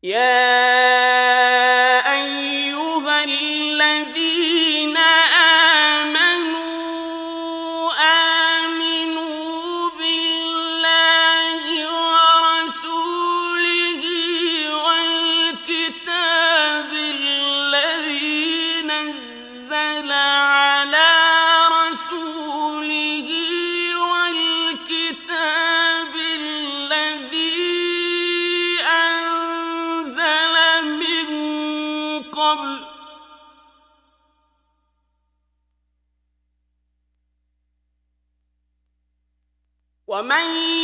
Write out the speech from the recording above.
يا أيها الذين آمنوا آمنوا بالله ورسوله والكتاب الذي نزل على رسوله والكتاب الذي أنزل من قبل ومن